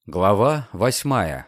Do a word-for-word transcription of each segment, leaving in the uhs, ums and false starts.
Глава восьмая.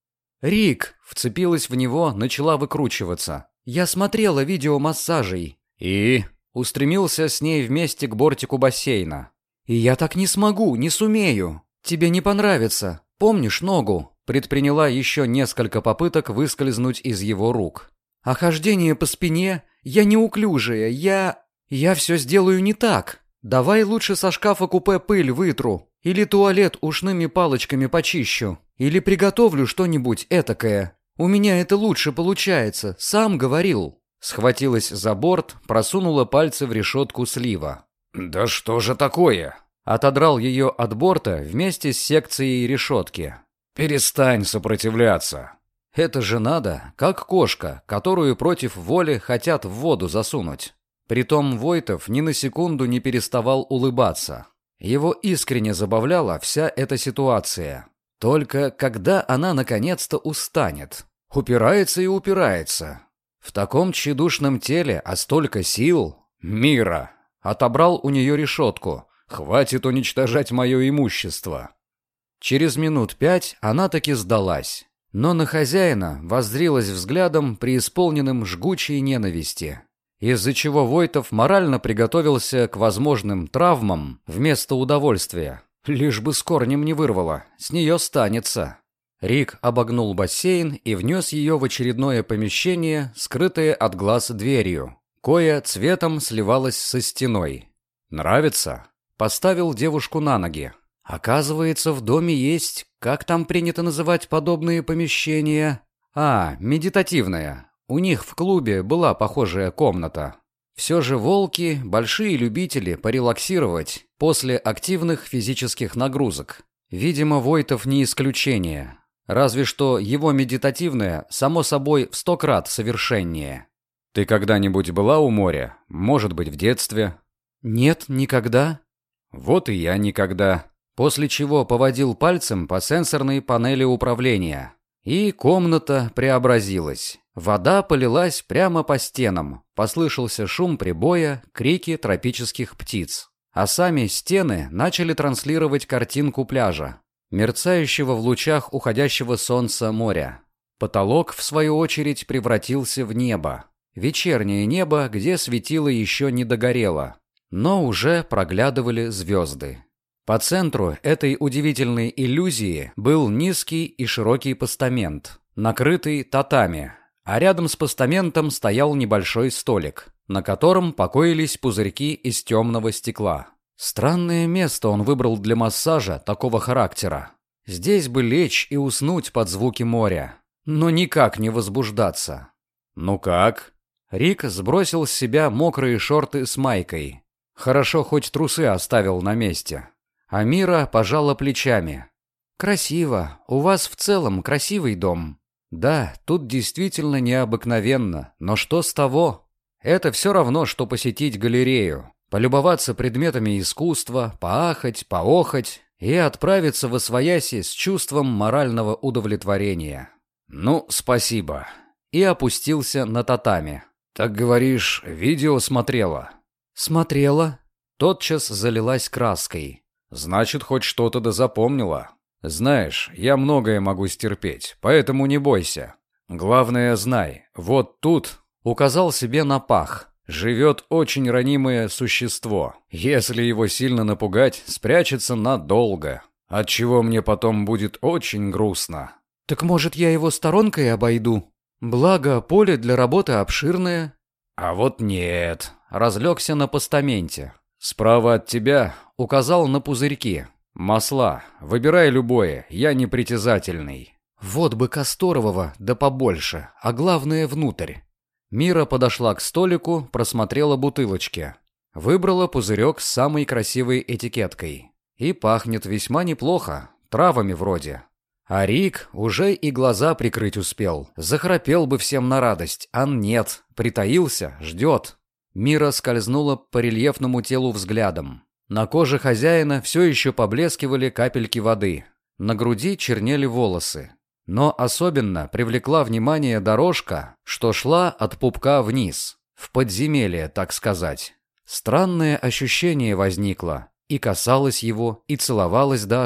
«Рик!» — вцепилась в него, начала выкручиваться. «Я смотрела видео массажей». «И?» — устремился с ней вместе к бортику бассейна. «И я так не смогу, не сумею. Тебе не понравится. Помнишь ногу?» Предприняла еще несколько попыток выскользнуть из его рук. «А хождение по спине? Я неуклюжая, я... Я все сделаю не так. Давай лучше со шкафа купе пыль вытру. Или туалет ушными палочками почищу. Или приготовлю что-нибудь этакое. У меня это лучше получается, сам говорил». Схватилась за борт, просунула пальцы в решетку слива. «Да что же такое?» Отодрал ее от борта вместе с секцией решетки. «Перестань сопротивляться». Это же надо, как кошка, которую против воли хотят в воду засунуть. Притом Войтов ни на секунду не переставал улыбаться. Его искренне забавляла вся эта ситуация. Только когда она наконец-то устанет? Упирается и упирается. В таком тщедушном теле, а столько сил... «Мира!» Отобрал у нее решетку. «Хватит уничтожать мое имущество». Через минут пять она таки сдалась. Но на хозяина воззрилась взглядом, преисполненным жгучей ненависти. Из-за чего Войтов морально приготовился к возможным травмам вместо удовольствия. Лишь бы с корнем не вырвало, с нее станется. Рик обогнул бассейн и внес ее в очередное помещение, скрытое от глаз дверью, кое цветом сливалось со стеной. «Нравится?» Поставил девушку на ноги. Оказывается, в доме есть, как там принято называть подобные помещения? А, медитативная. У них в клубе была похожая комната. Все же волки – большие любители порелаксировать после активных физических нагрузок. Видимо, Войтов не исключение. Разве что его медитативная, само собой, в сто крат совершеннее. «Ты когда-нибудь была у моря? Может быть, в детстве?» «Нет, никогда». «Вот и я никогда». После чего поводил пальцем по сенсорной панели управления. И комната преобразилась. Вода полилась прямо по стенам. Послышался шум прибоя, крики тропических птиц. А сами стены начали транслировать картинку пляжа, мерцающего в лучах уходящего солнца моря. Потолок, в свою очередь, превратился в небо. Вечернее небо, где светило еще не догорело, но уже проглядывали звезды. По центру этой удивительной иллюзии был низкий и широкий постамент, накрытый татами, а рядом с постаментом стоял небольшой столик, на котором покоились пузырьки из темного стекла. Странное место он выбрал для массажа такого характера. Здесь бы лечь и уснуть под звуки моря, но никак не возбуждаться. «Ну как?» Рик сбросил с себя мокрые шорты с майкой. Хорошо, хоть трусы оставил на месте. А Мира пожала плечами. «Красиво. У вас в целом красивый дом». «Да, тут действительно необыкновенно. Но что с того? Это все равно, что посетить галерею, полюбоваться предметами искусства, поахать, поохать и отправиться восвояси с чувством морального удовлетворения». «Ну, спасибо». И опустился на татами. «Так говоришь, видео смотрела?» «Смотрела». Тотчас залилась краской. «Значит, хоть что-то да запомнила. Знаешь, я многое могу стерпеть, поэтому не бойся. Главное, знай, вот тут, указал себе на пах, живет очень ранимое существо. Если его сильно напугать, спрячется надолго, отчего мне потом будет очень грустно». «Так может, я его сторонкой обойду? Благо, поле для работы обширное». «А вот нет», — разлегся на постаменте. «Справа от тебя указал на пузырьки. Масла. Выбирай любое, я непритязательный». «Вот бы касторового, да побольше, а главное внутрь». Мира подошла к столику, просмотрела бутылочки. Выбрала пузырек с самой красивой этикеткой. И пахнет весьма неплохо, травами вроде. А Рик уже и глаза прикрыть успел. Захрапел бы всем на радость, а нет, притаился, ждет. Мира скользнула по рельефному телу взглядом. На коже хозяина все еще поблескивали капельки воды. На груди чернели волосы. Но особенно привлекла внимание дорожка, что шла от пупка вниз, в подземелье, так сказать. Странное ощущение возникло. И касалась его, и целовалась даже.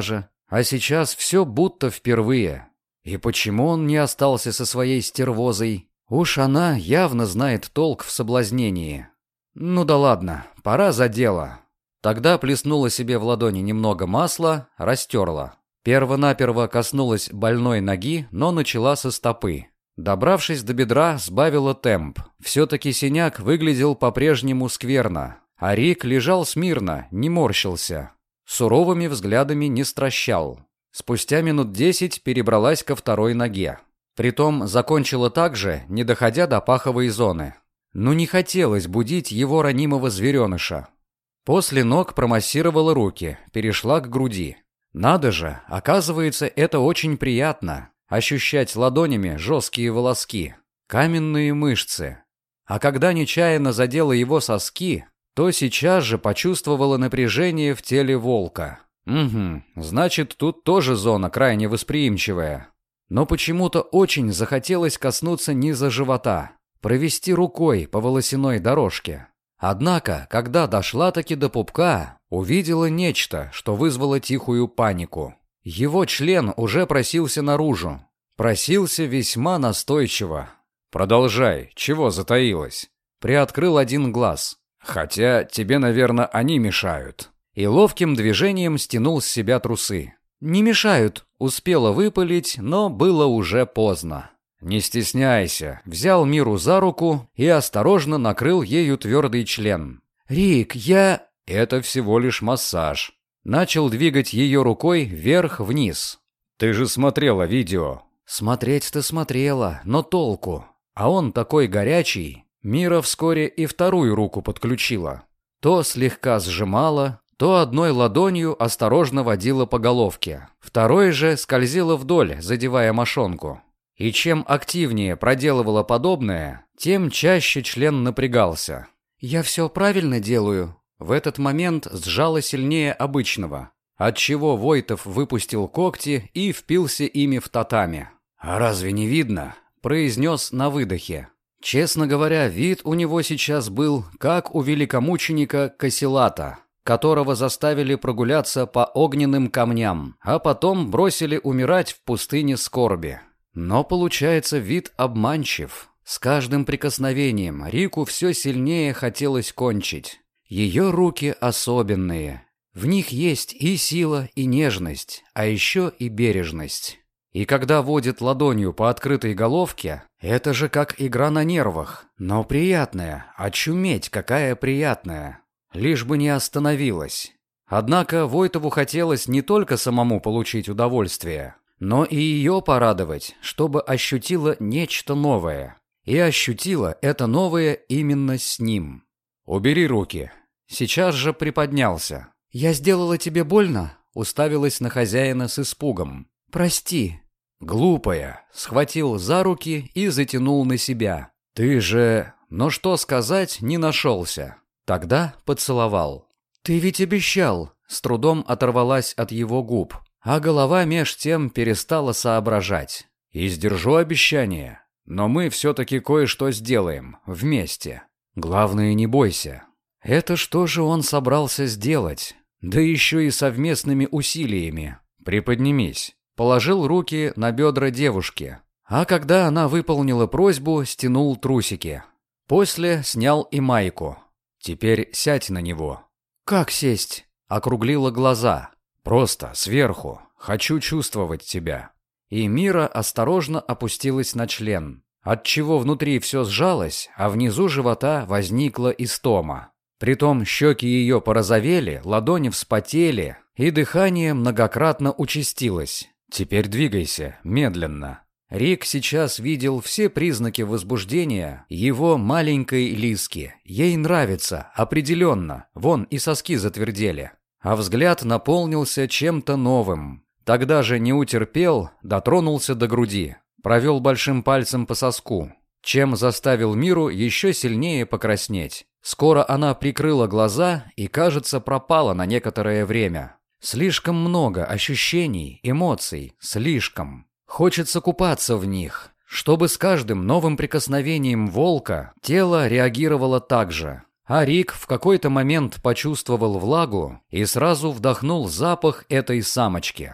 А сейчас все будто впервые. И почему он не остался со своей стервозой? Уж она явно знает толк в соблазнении. Ну да ладно, пора за дело. Тогда плеснула себе в ладони немного масла, растерла. Первонаперво коснулась больной ноги, но начала со стопы. Добравшись до бедра, сбавила темп. Все-таки синяк выглядел по-прежнему скверно. А Рик лежал смирно, не морщился. Суровыми взглядами не стращал. Спустя минут десять перебралась ко второй ноге. Притом закончила так же, не доходя до паховой зоны. Ну не хотелось будить его ранимого звереныша. После ног промассировала руки, перешла к груди. Надо же, оказывается, это очень приятно. Ощущать ладонями жесткие волоски, каменные мышцы. А когда нечаянно задела его соски, то сейчас же почувствовала напряжение в теле волка. Угу, значит, тут тоже зона крайне восприимчивая. Но почему-то очень захотелось коснуться низа живота, провести рукой по волосяной дорожке. Однако, когда дошла-таки до пупка, увидела нечто, что вызвало тихую панику. Его член уже просился наружу. Просился весьма настойчиво. «Продолжай, чего затаилась?» Приоткрыл один глаз. «Хотя тебе, наверное, они мешают». И ловким движением стянул с себя трусы. «Не мешают», успела выпалить, но было уже поздно. «Не стесняйся», взял Миру за руку и осторожно накрыл ею твердый член. «Рик, я...» «Это всего лишь массаж». Начал двигать ее рукой вверх-вниз. «Ты же смотрела видео». Смотреть-то смотрела, но толку. А он такой горячий. Мира вскоре и вторую руку подключила. То слегка сжимала, то одной ладонью осторожно водила по головке. Второй же скользила вдоль, задевая мошонку. И чем активнее проделывала подобное, тем чаще член напрягался. «Я все правильно делаю?» В этот момент сжала сильнее обычного, отчего Войтов выпустил когти и впился ими в татами. «А разве не видно?» – произнес на выдохе. Честно говоря, вид у него сейчас был, как у великомученика Касилата, которого заставили прогуляться по огненным камням, а потом бросили умирать в пустыне скорби. Но получается, вид обманчив. С каждым прикосновением Рику все сильнее хотелось кончить. Ее руки особенные. В них есть и сила, и нежность, а еще и бережность. И когда водит ладонью по открытой головке, это же как игра на нервах, но приятная, очуметь какая приятная. Лишь бы не остановилась. Однако Войтову хотелось не только самому получить удовольствие, но и ее порадовать, чтобы ощутила нечто новое. И ощутила это новое именно с ним. «Убери руки». Сейчас же приподнялся. «Я сделала тебе больно?» Уставилась на хозяина с испугом. «Прости». «Глупая», схватил за руки и затянул на себя. «Ты же...» Но что сказать не нашелся. Тогда поцеловал. «Ты ведь обещал!» С трудом оторвалась от его губ, а голова меж тем перестала соображать. «И сдержу обещание, но мы все-таки кое-что сделаем, вместе. Главное, не бойся». Это что же он собрался сделать? Да еще и совместными усилиями. «Приподнимись». Положил руки на бедра девушки, а когда она выполнила просьбу, стянул трусики. После снял и майку. «Теперь сядь на него». «Как сесть?» Округлила глаза. «Просто сверху. Хочу чувствовать тебя». И Мира осторожно опустилась на член, отчего внутри все сжалось, а внизу живота возникла истома. Притом щеки ее порозовели, ладони вспотели, и дыхание многократно участилось. «Теперь двигайся, медленно». Рик сейчас видел все признаки возбуждения его маленькой Лиски. Ей нравится, определенно, вон и соски затвердели. А взгляд наполнился чем-то новым. Тогда же не утерпел, дотронулся до груди, провел большим пальцем по соску, чем заставил Миру еще сильнее покраснеть. Скоро она прикрыла глаза и, кажется, пропала на некоторое время. Слишком много ощущений, эмоций, слишком. Хочется купаться в них, чтобы с каждым новым прикосновением волка тело реагировало так же. А Рик в какой-то момент почувствовал влагу и сразу вдохнул запах этой самочки.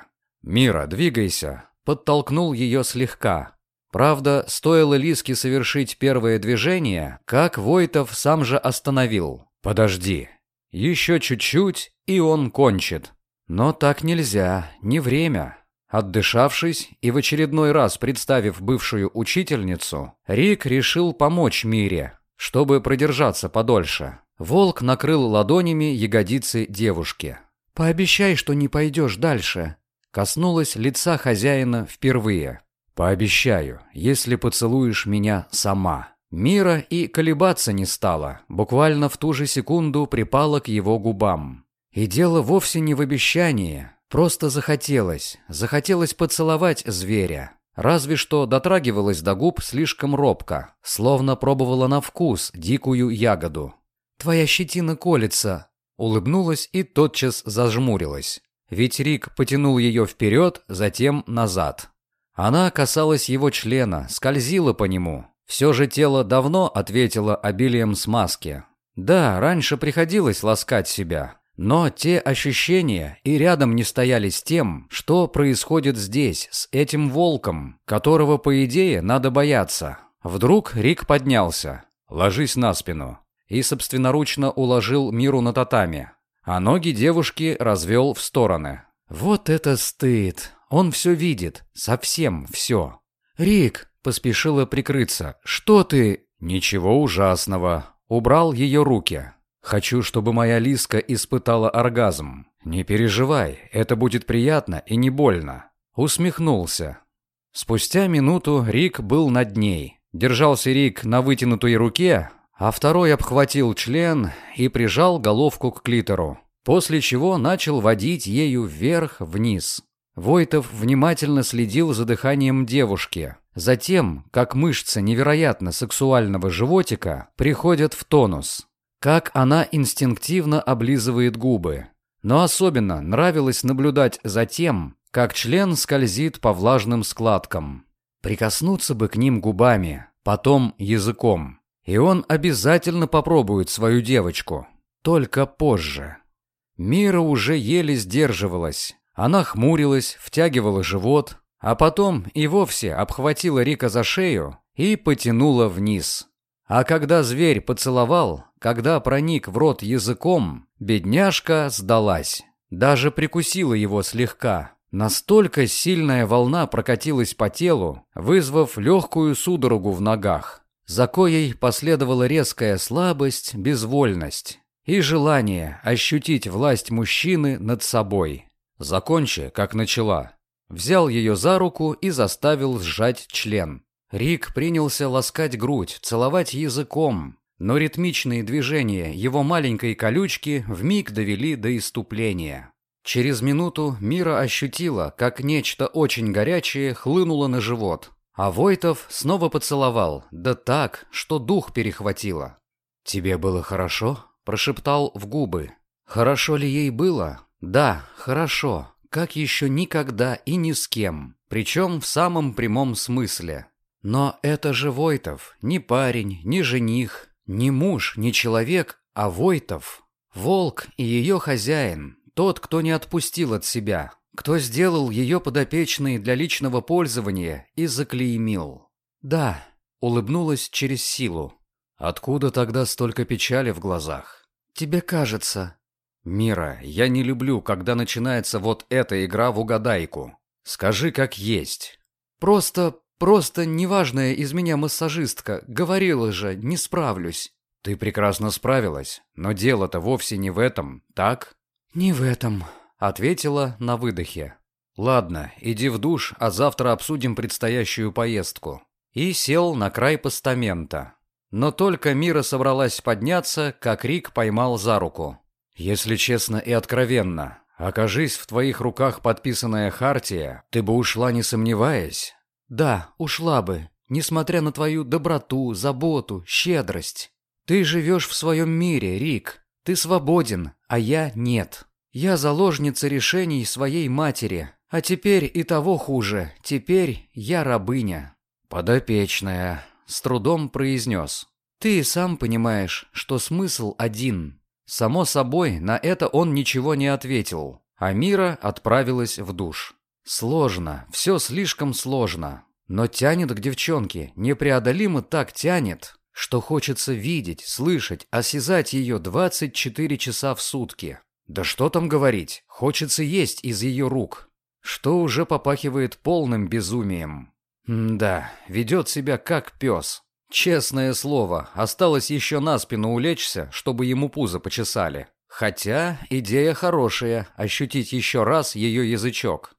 «Мира, двигайся!» Подтолкнул ее слегка. Правда, стоило Лиске совершить первое движение, как Войтов сам же остановил. «Подожди. Еще чуть-чуть, и он кончит». Но так нельзя, не время. Отдышавшись и в очередной раз представив бывшую учительницу, Рик решил помочь Мире, чтобы продержаться подольше. Волк накрыл ладонями ягодицы девушки. «Пообещай, что не пойдешь дальше». Коснулась лица хозяина впервые. «Пообещаю, если поцелуешь меня сама». Мира и колебаться не стала, буквально в ту же секунду припала к его губам. И дело вовсе не в обещании, просто захотелось, захотелось поцеловать зверя. Разве что дотрагивалась до губ слишком робко, словно пробовала на вкус дикую ягоду. «Твоя щетина колется», улыбнулась и тотчас зажмурилась. Ведь Рик потянул ее вперед, затем назад. Она касалась его члена, скользила по нему. Все же тело давно ответило обилием смазки. Да, раньше приходилось ласкать себя, но те ощущения и рядом не стояли с тем, что происходит здесь, с этим волком, которого, по идее, надо бояться. Вдруг Рик поднялся. «Ложись на спину», и собственноручно уложил Миру на татами, а ноги девушки развел в стороны. Вот это стыд! Он все видит, совсем все. «Рик!» — поспешила прикрыться. «Что ты?» «Ничего ужасного». Убрал ее руки. «Хочу, чтобы моя Лиска испытала оргазм. Не переживай, это будет приятно и не больно». Усмехнулся. Спустя минуту Рик был над ней. Держался Рик на вытянутой руке, а второй обхватил член и прижал головку к клитору, после чего начал водить ею вверх-вниз. Войтов внимательно следил за дыханием девушки, за тем, как мышцы невероятно сексуального животика приходят в тонус, как она инстинктивно облизывает губы. Но особенно нравилось наблюдать за тем, как член скользит по влажным складкам. Прикоснуться бы к ним губами, потом языком. И он обязательно попробует свою девочку. Только позже. Мира уже еле сдерживалась. Она хмурилась, втягивала живот, а потом и вовсе обхватила Рика за шею и потянула вниз. А когда зверь поцеловал, когда проник в рот языком, бедняжка сдалась. Даже прикусила его слегка. Настолько сильная волна прокатилась по телу, вызвав легкую судорогу в ногах, за коей последовала резкая слабость, безвольность и желание ощутить власть мужчины над собой. «Закончи, как начала». Взял ее за руку и заставил сжать член. Рик принялся ласкать грудь, целовать языком, но ритмичные движения его маленькой колючки вмиг довели до исступления. Через минуту Мира ощутила, как нечто очень горячее хлынуло на живот. А Войтов снова поцеловал, да так, что дух перехватило. «Тебе было хорошо?» – прошептал в губы. Хорошо ли ей было? Да, хорошо, как еще никогда и ни с кем, причем в самом прямом смысле. Но это же Войтов, не парень, не жених, не муж, не человек, а Войтов. Волк и ее хозяин, тот, кто не отпустил от себя. Кто сделал ее подопечной для личного пользования и заклеймил. «Да», — улыбнулась через силу. «Откуда тогда столько печали в глазах?» «Тебе кажется». «Мира, я не люблю, когда начинается вот эта игра в угадайку. Скажи, как есть». «Просто, просто неважная из меня массажистка. Говорила же, не справлюсь». «Ты прекрасно справилась, но дело-то вовсе не в этом, так?» «Не в этом», — ответила на выдохе. «Ладно, иди в душ, а завтра обсудим предстоящую поездку». И сел на край постамента. Но только Мира собралась подняться, как Рик поймал за руку. «Если честно и откровенно, окажись в твоих руках подписанная хартия, ты бы ушла, не сомневаясь?» «Да, ушла бы, несмотря на твою доброту, заботу, щедрость. Ты живешь в своем мире, Рик. Ты свободен, а я нет. Я заложница решений своей матери, а теперь и того хуже, теперь я рабыня». «Подопечная», — с трудом произнес. «Ты сам понимаешь, что смысл один». Само собой, на это он ничего не ответил, а Мира отправилась в душ. Сложно, все слишком сложно. Но тянет к девчонке, непреодолимо так тянет, что хочется видеть, слышать, осязать ее двадцать четыре часа в сутки. Да что там говорить, хочется есть из ее рук, что уже попахивает полным безумием. М-да, ведет себя как пес. Честное слово, осталось еще на спину улечься, чтобы ему пузо почесали. Хотя идея хорошая, ощутить еще раз ее язычок.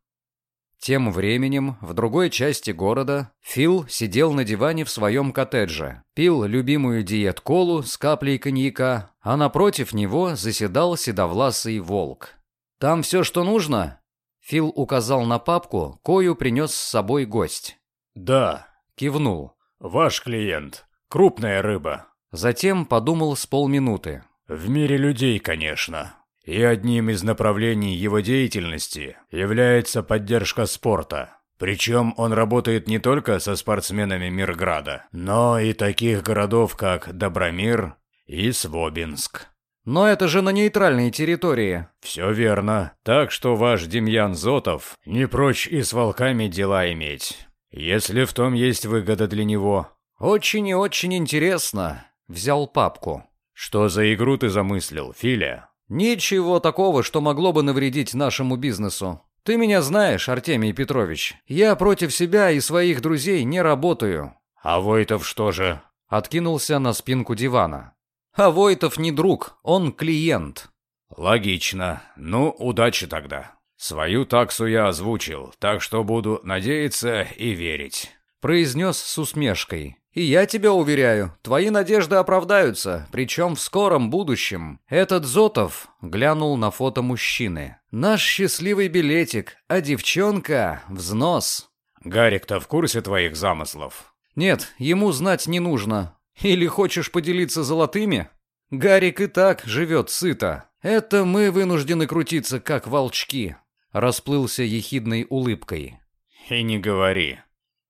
Тем временем, в другой части города, Фил сидел на диване в своем коттедже, пил любимую диет-колу с каплей коньяка, а напротив него заседал седовласый волк. «Там все, что нужно?» Фил указал на папку, кою принес с собой гость. «Да», — кивнул. «Ваш клиент. Крупная рыба». Затем подумал с полминуты. «В мире людей, конечно. И одним из направлений его деятельности является поддержка спорта. Причем он работает не только со спортсменами Мирграда, но и таких городов, как Добромир и Свобинск». «Но это же на нейтральной территории». «Все верно. Так что ваш Демьян Зотов не прочь и с волками дела иметь, если в том есть выгода для него». «Очень и очень интересно». Взял папку. «Что за игру ты замыслил, Филя?» «Ничего такого, что могло бы навредить нашему бизнесу. Ты меня знаешь, Артемий Петрович. Я против себя и своих друзей не работаю». «А Войтов что же?» Откинулся на спинку дивана. «А Войтов не друг, он клиент». «Логично. Ну, удачи тогда. Свою таксу я озвучил, так что буду надеяться и верить», — произнес с усмешкой. «И я тебя уверяю, твои надежды оправдаются, причем в скором будущем. Этот Зотов глянул на фото мужчины. Наш счастливый билетик, а девчонка — взнос». «Гарик-то в курсе твоих замыслов?» «Нет, ему знать не нужно. Или хочешь поделиться золотыми? Гарик и так живет сыто. Это мы вынуждены крутиться, как волчки», — расплылся ехидной улыбкой. «И не говори».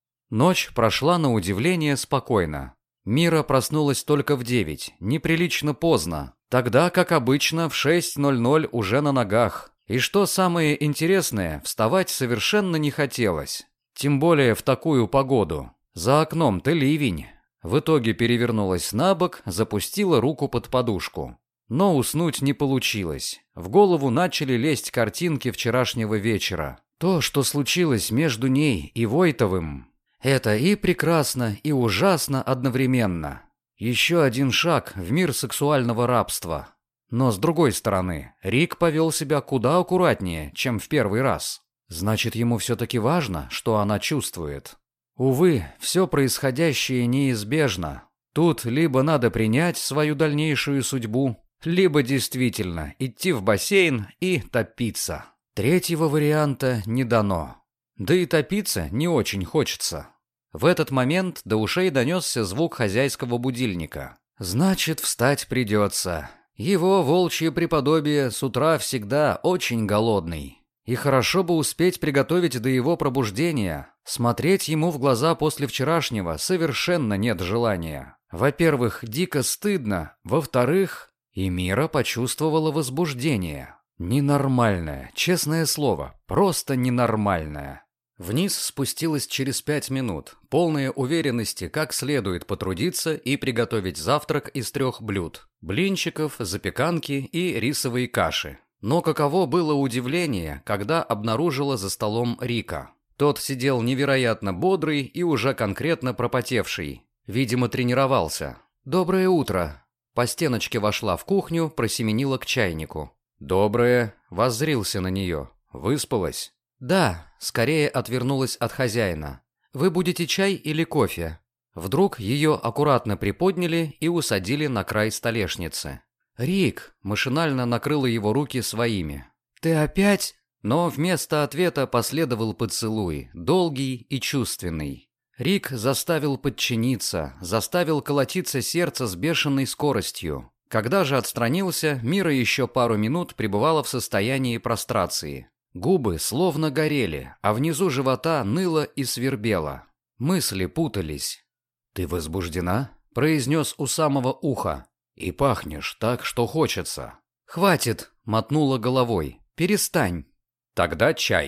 Ночь прошла на удивление спокойно. Мира проснулась только в девять, неприлично поздно. Тогда, как обычно, в шесть ноль ноль уже на ногах. И что самое интересное, вставать совершенно не хотелось. Тем более в такую погоду. За окном-то ливень. В итоге перевернулась на бок, запустила руку под подушку. Но уснуть не получилось. В голову начали лезть картинки вчерашнего вечера. То, что случилось между ней и Войтовым. Это и прекрасно, и ужасно одновременно. Еще один шаг в мир сексуального рабства. Но с другой стороны, Рик повел себя куда аккуратнее, чем в первый раз. Значит, ему все-таки важно, что она чувствует. Увы, все происходящее неизбежно. Тут либо надо принять свою дальнейшую судьбу, либо действительно идти в бассейн и топиться. Третьего варианта не дано. Да и топиться не очень хочется. В этот момент до ушей донесся звук хозяйского будильника. Значит, встать придется. Его волчье преподобие с утра всегда очень голодный. И хорошо бы успеть приготовить до его пробуждения. Смотреть ему в глаза после вчерашнего совершенно нет желания. Во-первых, дико стыдно. Во-вторых, и Мира почувствовала возбуждение. Ненормальное, честное слово, просто ненормальное. Вниз спустилась через пять минут, полная уверенности, как следует потрудиться и приготовить завтрак из трех блюд – блинчиков, запеканки и рисовой каши. Но каково было удивление, когда обнаружила за столом Рика. Тот сидел невероятно бодрый и уже конкретно пропотевший. Видимо, тренировался. «Доброе утро!» По стеночке вошла в кухню, просеменила к чайнику. «Доброе!» – воззрился на нее. «Выспалась?» «Да», скорее отвернулась от хозяина. «Вы будете чай или кофе?» Вдруг ее аккуратно приподняли и усадили на край столешницы. «Рик!» машинально накрыла его руки своими. «Ты опять?» Но вместо ответа последовал поцелуй, долгий и чувственный. Рик заставил подчиниться, заставил колотиться сердце с бешеной скоростью. Когда же отстранился, Мира еще пару минут пребывала в состоянии прострации. Губы словно горели, а внизу живота ныло и свербело. Мысли путались. «Ты возбуждена?» – произнес у самого уха. «И пахнешь так, что хочется». «Хватит!» – мотнула головой. «Перестань!» «Тогда чай».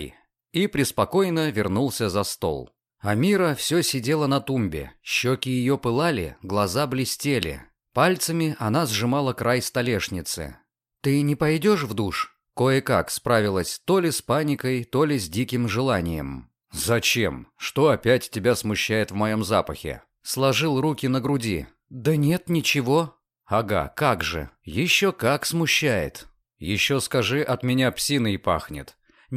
и преспокойно вернулся за стол. Амира все сидела на тумбе, щеки ее пылали, глаза блестели. Пальцами она сжимала край столешницы. «Ты не пойдешь в душ?» Кое-как справилась то ли с паникой, то ли с диким желанием. «Зачем? Что опять тебя смущает в моем запахе?» Сложил руки на груди. «Да нет, ничего». «Ага, как же. Еще как смущает. Еще скажи, от меня псиной пахнет».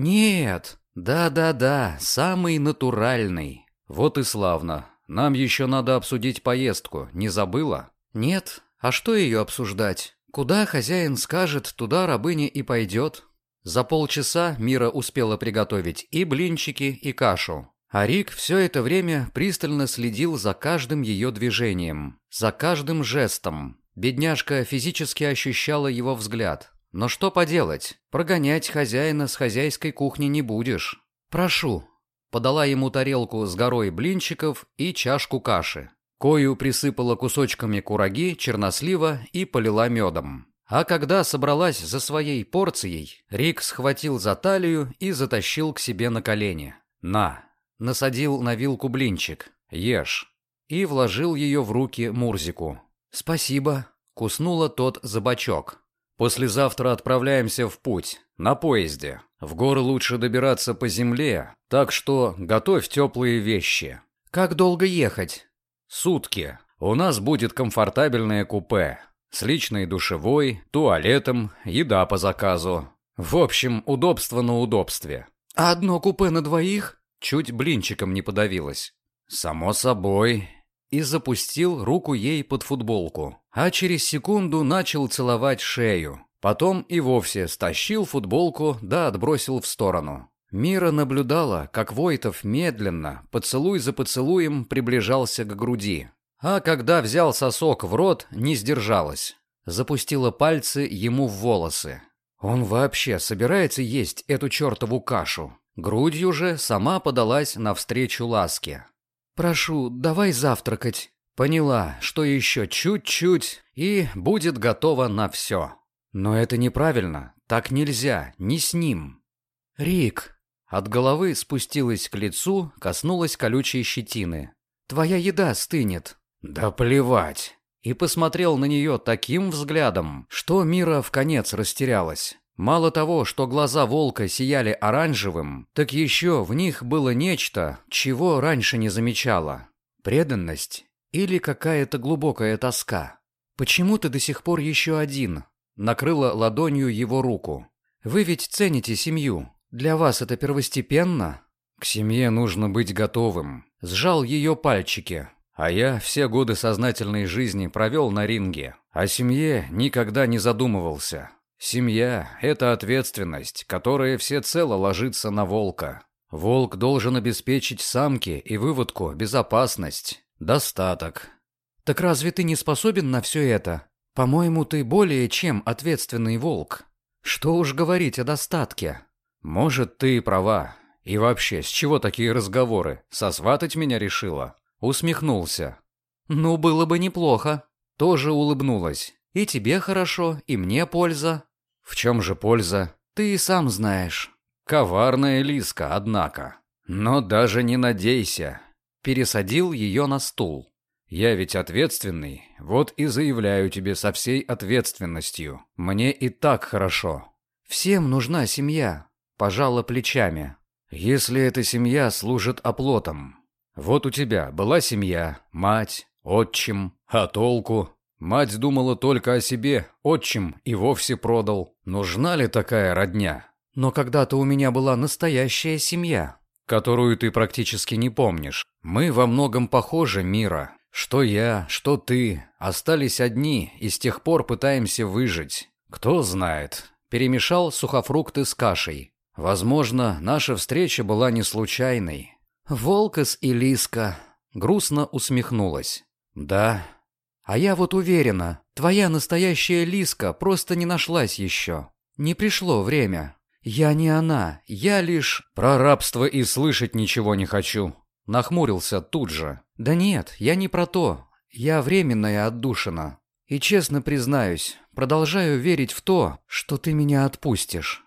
«Нет. Да-да-да, самый натуральный». «Вот и славно. Нам еще надо обсудить поездку. Не забыла?» «Нет. А что ее обсуждать? Куда хозяин скажет, туда рабыня и пойдет». За полчаса Мира успела приготовить и блинчики, и кашу. А Рик все это время пристально следил за каждым ее движением, за каждым жестом. Бедняжка физически ощущала его взгляд. Но что поделать, прогонять хозяина с хозяйской кухни не будешь. «Прошу», — подала ему тарелку с горой блинчиков и чашку каши. Кою присыпала кусочками кураги, чернослива и полила медом. А когда собралась за своей порцией, Рик схватил за талию и затащил к себе на колени. «На!» — насадил на вилку блинчик. «Ешь!» И вложил ее в руки Мурзику. «Спасибо!» — куснула тот за бочок. «Послезавтра отправляемся в путь, на поезде. В горы лучше добираться по земле, так что готовь теплые вещи». «Как долго ехать?» «Сутки. У нас будет комфортабельное купе. С личной душевой, туалетом, еда по заказу. В общем, удобство на удобстве». «А одно купе на двоих?» Чуть блинчиком не подавилась. «Само собой». И запустил руку ей под футболку. А через секунду начал целовать шею. Потом и вовсе стащил футболку, да отбросил в сторону. Мира наблюдала, как Войтов медленно, поцелуй за поцелуем, приближался к груди. А когда взял сосок в рот, не сдержалась. Запустила пальцы ему в волосы. Он вообще собирается есть эту чертову кашу? Грудью же сама подалась навстречу ласке. «Прошу, давай завтракать». Поняла, что еще чуть-чуть и будет готова на все. Но это неправильно, так нельзя, не с ним. «Рик». От головы спустилась к лицу, коснулась колючей щетины. «Твоя еда стынет». «Да плевать». И посмотрел на нее таким взглядом, что Мира вконец растерялась. Мало того, что глаза волка сияли оранжевым, так еще в них было нечто, чего раньше не замечала. Преданность или какая-то глубокая тоска. «Почему ты до сих пор еще один?» Накрыла ладонью его руку. «Вы ведь цените семью. Для вас это первостепенно?» «К семье нужно быть готовым». Сжал ее пальчики. А я все годы сознательной жизни провел на ринге. О семье никогда не задумывался. Семья – это ответственность, которая всецело ложится на волка. Волк должен обеспечить самке и выводку безопасность, достаток. «Так разве ты не способен на все это? По-моему, ты более чем ответственный волк. Что уж говорить о достатке». «Может, ты и права. И вообще, с чего такие разговоры? Сосватать меня решила?» Усмехнулся. «Ну, было бы неплохо». Тоже улыбнулась. «И тебе хорошо, и мне польза». «В чем же польза?» «Ты и сам знаешь». Коварная Лиска, однако. Но даже не надейся. Пересадил ее на стул. Я ведь ответственный, вот и заявляю тебе со всей ответственностью. Мне и так хорошо. Всем нужна семья. Пожала плечами. Если эта семья служит оплотом. Вот у тебя была семья, мать, отчим, а толку? Мать думала только о себе, отчим и вовсе продал. Нужна ли такая родня? Но когда-то у меня была настоящая семья, которую ты практически не помнишь. Мы во многом похожи, Мира. Что я, что ты, остались одни и с тех пор пытаемся выжить. Кто знает. Перемешал сухофрукты с кашей. Возможно, наша встреча была не случайной. Волкос и Лиска грустно усмехнулась. Да. А я вот уверена, твоя настоящая Лиска просто не нашлась еще. Не пришло время. Я не она, я лишь... Про рабство и слышать ничего не хочу. Нахмурился тут же. Да нет, я не про то. Я временная отдушина. И честно признаюсь, продолжаю верить в то, что ты меня отпустишь.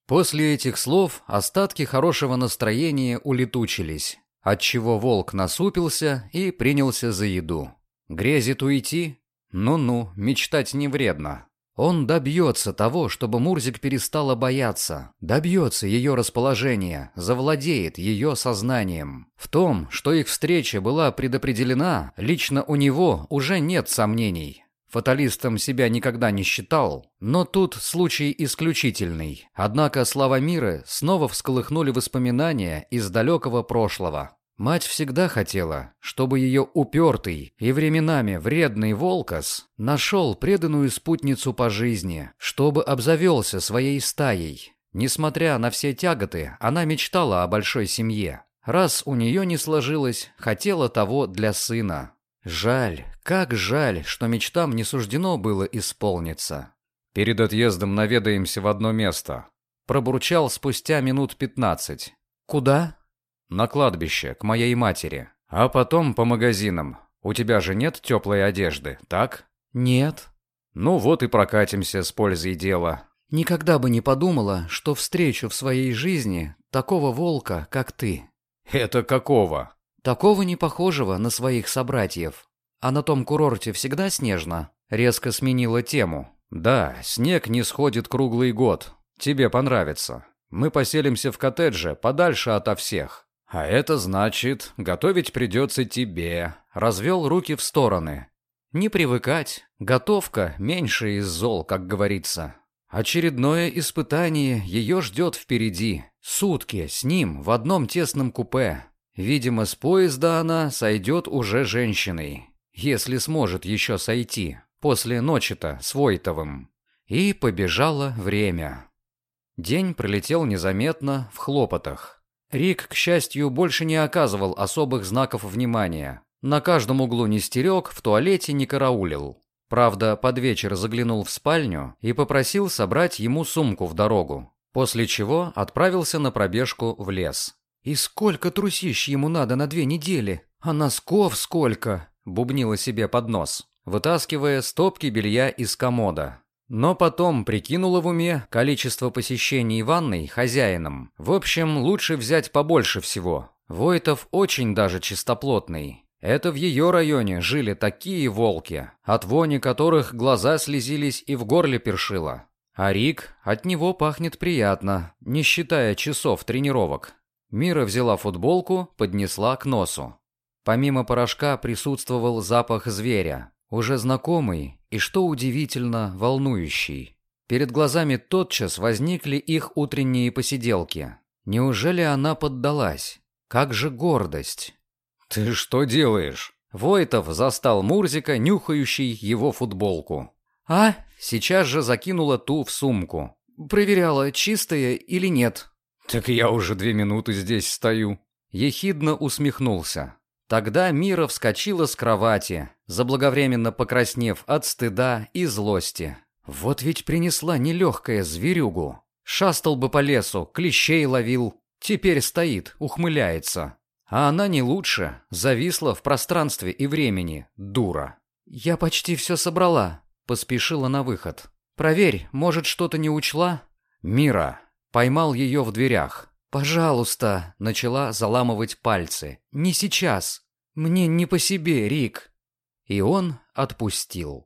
После этих слов остатки хорошего настроения улетучились, отчего волк насупился и принялся за еду. Грезит уйти? Ну-ну, мечтать не вредно. Он добьется того, чтобы Мурзик перестала бояться, добьется ее расположения, завладеет ее сознанием. В том, что их встреча была предопределена, лично у него уже нет сомнений. Фаталистом себя никогда не считал, но тут случай исключительный. Однако слова Миры снова всколыхнули воспоминания из далекого прошлого. Мать всегда хотела, чтобы ее упертый и временами вредный Волкос нашел преданную спутницу по жизни, чтобы обзавелся своей стаей. Несмотря на все тяготы, она мечтала о большой семье. Раз у нее не сложилось, хотела того для сына. Жаль, как жаль, что мечтам не суждено было исполниться. «Перед отъездом наведаемся в одно место», — пробурчал спустя минут пятнадцать. «Куда?» «На кладбище, к моей матери. А потом по магазинам. У тебя же нет теплой одежды, так?» «Нет». «Ну вот и прокатимся с пользой дела». «Никогда бы не подумала, что встречу в своей жизни такого волка, как ты». «Это какого?» «Такого не похожего на своих собратьев. А на том курорте всегда снежно?» Резко сменила тему. «Да, снег не сходит круглый год. Тебе понравится. Мы поселимся в коттедже, подальше ото всех. А это значит, готовить придется тебе». Развел руки в стороны. «Не привыкать. Готовка меньше из зол, как говорится. Очередное испытание ее ждет впереди. Сутки с ним в одном тесном купе. Видимо, с поезда она сойдет уже женщиной. Если сможет еще сойти. После ночи-то с Войтовым». И побежало время. День пролетел незаметно, в хлопотах. Рик, к счастью, больше не оказывал особых знаков внимания. На каждом углу не стерег, в туалете не караулил. Правда, под вечер заглянул в спальню и попросил собрать ему сумку в дорогу. После чего отправился на пробежку в лес. «И сколько трусищ ему надо на две недели? А носков сколько?» — бубнила себе под нос, вытаскивая стопки белья из комода. Но потом прикинула в уме количество посещений ванной хозяином. В общем, лучше взять побольше всего. Войтов очень даже чистоплотный. Это в ее районе жили такие волки, от вони которых глаза слезились и в горле першило. А Рик, от него пахнет приятно, не считая часов тренировок. Мира взяла футболку, поднесла к носу. Помимо порошка присутствовал запах зверя. Уже знакомый и, что удивительно, волнующий. Перед глазами тотчас возникли их утренние посиделки. Неужели она поддалась? Как же гордость! «Ты что делаешь?» Войтов застал Мурзика, нюхающий его футболку. «А?» Сейчас же закинула ту в сумку. Проверяла, чистая или нет. «Так я уже две минуты здесь стою». Ехидно усмехнулся. Тогда Мира вскочила с кровати, заблаговременно покраснев от стыда и злости. Вот ведь принесла нелегкая зверюгу. Шастал бы по лесу, клещей ловил. Теперь стоит, ухмыляется. А она не лучше, зависла в пространстве и времени, дура. «Я почти все собрала», — поспешила на выход. «Проверь, может, что-то не учла?» «Мира». Поймал ее в дверях. «Пожалуйста», — начала заламывать пальцы. «Не сейчас. Мне не по себе, Рик». И он отпустил.